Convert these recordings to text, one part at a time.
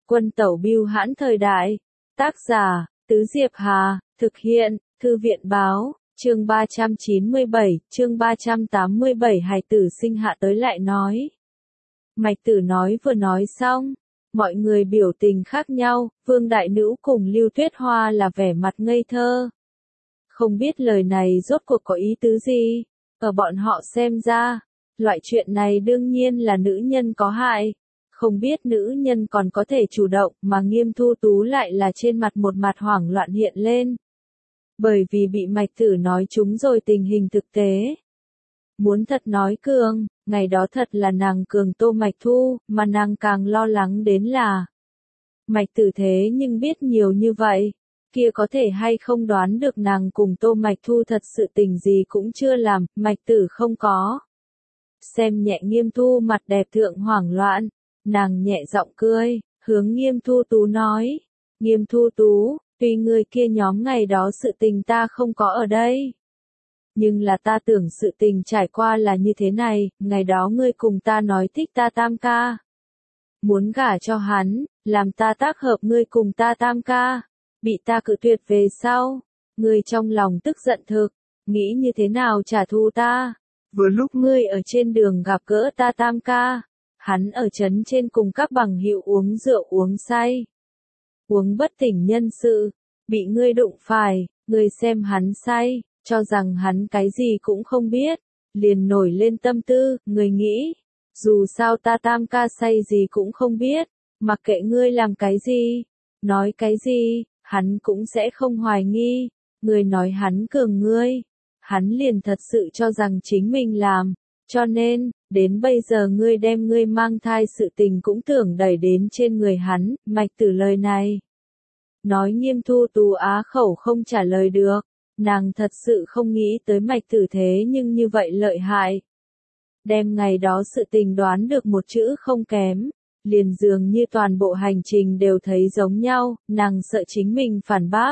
Quân tẩu bưu hãn thời đại. Tác giả, Tứ Diệp Hà, thực hiện, Thư viện báo, chương 397, chương 387 hài tử sinh hạ tới lại nói. Mạch Tử nói vừa nói xong, mọi người biểu tình khác nhau, Vương Đại Nữ cùng Lưu Tuyết Hoa là vẻ mặt ngây thơ. Không biết lời này rốt cuộc có ý tứ gì, ở bọn họ xem ra, loại chuyện này đương nhiên là nữ nhân có hại. Không biết nữ nhân còn có thể chủ động mà Nghiêm Thu Tú lại là trên mặt một mặt hoảng loạn hiện lên. Bởi vì bị Mạch Tử nói trúng rồi tình hình thực tế. Muốn thật nói cường, ngày đó thật là nàng cường Tô Mạch Thu, mà nàng càng lo lắng đến là Mạch Tử thế nhưng biết nhiều như vậy, kia có thể hay không đoán được nàng cùng Tô Mạch Thu thật sự tình gì cũng chưa làm, Mạch Tử không có. Xem nhẹ Nghiêm Thu mặt đẹp thượng hoảng loạn, nàng nhẹ giọng cười, hướng Nghiêm Thu Tú nói, Nghiêm Thu Tú, tuy người kia nhóm ngày đó sự tình ta không có ở đây. Nhưng là ta tưởng sự tình trải qua là như thế này, ngày đó ngươi cùng ta nói thích ta tam ca. Muốn gả cho hắn, làm ta tác hợp ngươi cùng ta tam ca. Bị ta cự tuyệt về sau, ngươi trong lòng tức giận thực, nghĩ như thế nào trả thù ta. Vừa lúc ngươi ở trên đường gặp gỡ ta tam ca, hắn ở trấn trên cùng các bằng hữu uống rượu uống say. Uống bất tỉnh nhân sự, bị ngươi đụng phải, ngươi xem hắn say, cho rằng hắn cái gì cũng không biết, liền nổi lên tâm tư, ngươi nghĩ, dù sao ta tam ca say gì cũng không biết, mặc kệ ngươi làm cái gì, nói cái gì, hắn cũng sẽ không hoài nghi, ngươi nói hắn cường ngươi, hắn liền thật sự cho rằng chính mình làm, cho nên, đến bây giờ ngươi đem ngươi mang thai sự tình cũng tưởng đẩy đến trên người hắn, Mạch Tử lời này. Nói Nghiêm Thu Tú á khẩu không trả lời được, nàng thật sự không nghĩ tới Mạch Tử thế nhưng như vậy lợi hại. Đem ngày đó sự tình đoán được một chữ không kém, liền dường như toàn bộ hành trình đều thấy giống nhau, nàng sợ chính mình phản bác.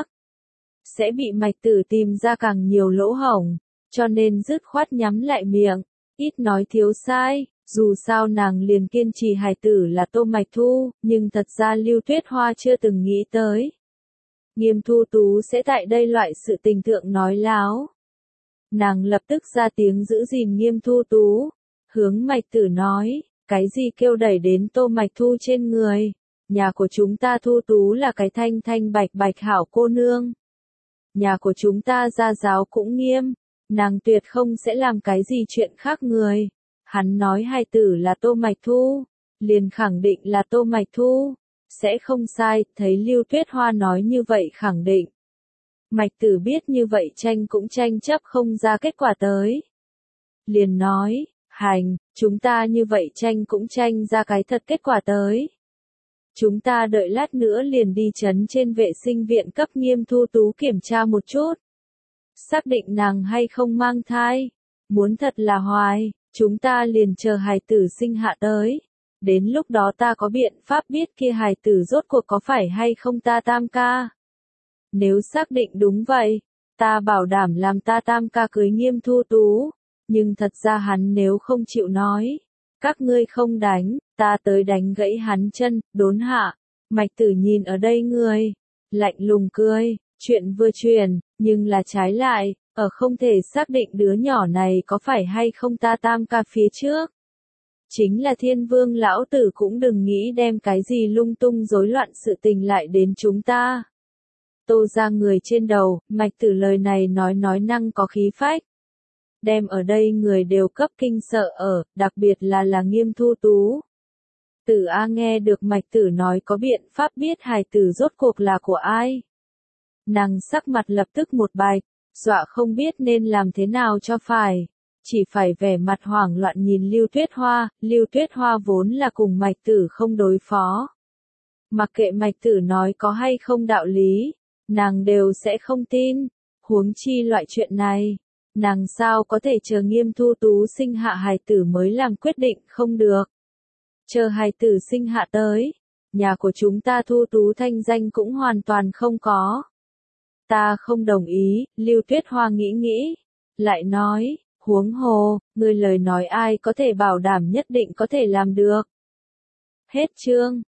Sẽ bị Mạch Tử tìm ra càng nhiều lỗ hổng, cho nên dứt khoát nhắm lại miệng, ít nói thiếu sai, dù sao nàng liền kiên trì hài tử là Tô Mạch Thu, nhưng thật ra Lưu Tuyết Hoa chưa từng nghĩ tới. Nghiêm Thu Tú sẽ tại đây loại sự tình thượng nói láo. Nàng lập tức ra tiếng giữ gìn Nghiêm Thu Tú, hướng Mạch Tử nói, cái gì kêu đẩy đến Tô Mạch Thu trên người, nhà của chúng ta Thu Tú là cái thanh thanh bạch bạch hảo cô nương. Nhà của chúng ta gia giáo cũng nghiêm, nàng tuyệt không sẽ làm cái gì chuyện khác người. Hắn nói hài tử là Tô Mạch Thu, liền khẳng định là Tô Mạch Thu, sẽ không sai, thấy Lưu Tuyết Hoa nói như vậy khẳng định. Mạch Tử biết như vậy tranh cũng tranh chấp không ra kết quả tới. Liền nói, hành, chúng ta như vậy tranh cũng tranh ra cái thật kết quả tới. Chúng ta đợi lát nữa liền đi trấn trên vệ sinh viện cấp Nghiêm Thu Tú kiểm tra một chút. Xác định nàng hay không mang thai. Muốn thật là hoài, chúng ta liền chờ hài tử sinh hạ tới. Đến lúc đó ta có biện pháp biết kia hài tử rốt cuộc có phải hay không ta tam ca. Nếu xác định đúng vậy, ta bảo đảm làm ta tam ca cưới Nghiêm Thu Tú. Nhưng thật ra hắn nếu không chịu nói, các ngươi không đánh, ta tới đánh gãy hắn chân, đốn hạ. Mạch Tử nhìn ở đây người, lạnh lùng cười, chuyện vừa truyền, nhưng là trái lại, ở không thể xác định đứa nhỏ này có phải hay không ta tam ca phía trước. Chính là Thiên Vương lão tử cũng đừng nghĩ đem cái gì lung tung rối loạn sự tình lại đến chúng ta. Tô ra người trên đầu, Mạch Tử lời này nói năng có khí phách. Đem ở đây người đều cấp kinh sợ ở, đặc biệt là Nghiêm Thu Tú. Tử A nghe được Mạch Tử nói có biện pháp biết hài tử rốt cuộc là của ai. Nàng sắc mặt lập tức một bạch, dọa không biết nên làm thế nào cho phải. Chỉ phải vẻ mặt hoảng loạn nhìn Lưu Tuyết Hoa vốn là cùng Mạch Tử không đối phó. Mặc kệ Mạch Tử nói có hay không đạo lý, nàng đều sẽ không tin, huống chi loại chuyện này. Nàng sao có thể chờ Nghiêm Thu Tú sinh hạ hài tử mới làm quyết định không được. Chờ hài tử sinh hạ tới, nhà của chúng ta Thu Tú thanh danh cũng hoàn toàn không có. Ta không đồng ý, Lưu Tuyết Hoa nghĩ, lại nói, huống hồ, người lời nói ai có thể bảo đảm nhất định có thể làm được. Hết chương.